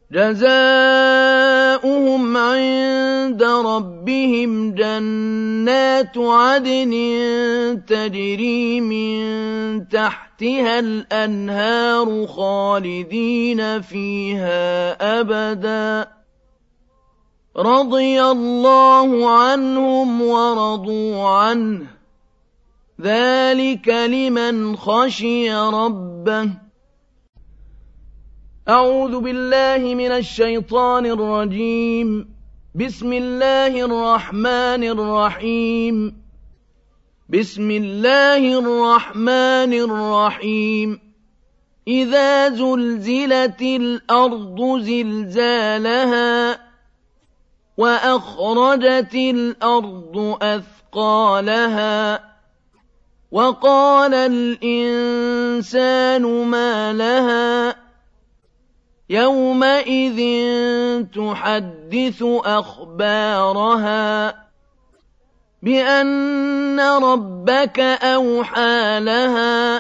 جزاؤهم عند ربهم جنات عدن تجري من تحتها الأنهار خالدين فيها أبدا رضي الله عنهم ورضوا عنه ذلك لمن خشي ربه. أعوذ بالله من الشيطان الرجيم. بسم الله الرحمن الرحيم. بسم الله الرحمن الرحيم. إذا زلزلت الأرض زلزالها وأخرجت الأرض أثقالها وقال الإنسان ما لها يومئذ تحدث أخبارها بأن ربك أوحى لها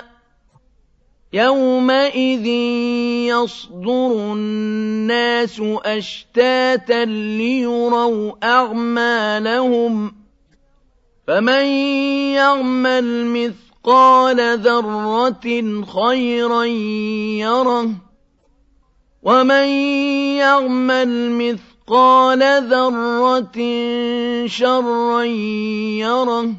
يومئذ يصدر الناس أشتاتا ليروا أعمالهم فمن يعمل مثقال ذرة خيرا يره ومن يعمل مثقال ذرة شرا يره.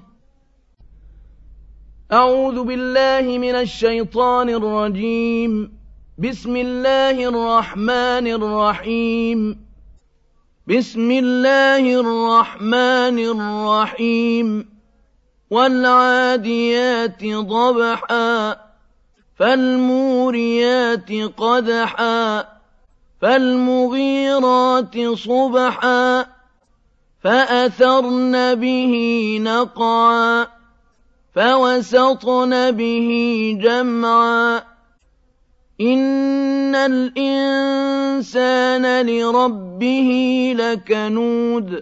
أعوذ بالله من الشيطان الرجيم. بسم الله الرحمن الرحيم. بسم الله الرحمن الرحيم. والعاديات ضبحا فالموريات قدحا فالمغيرات صبحا فأثرن به نقعا فوسطن به جمعا إن الإنسان لربه لكنود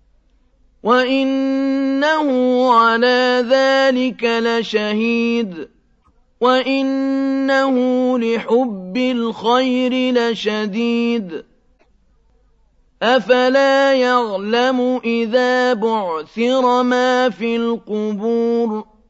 وإنه على ذلك لشهيد وإنه لحب الخير لشديد أفلا يعلم إذا بعثر ما في القبور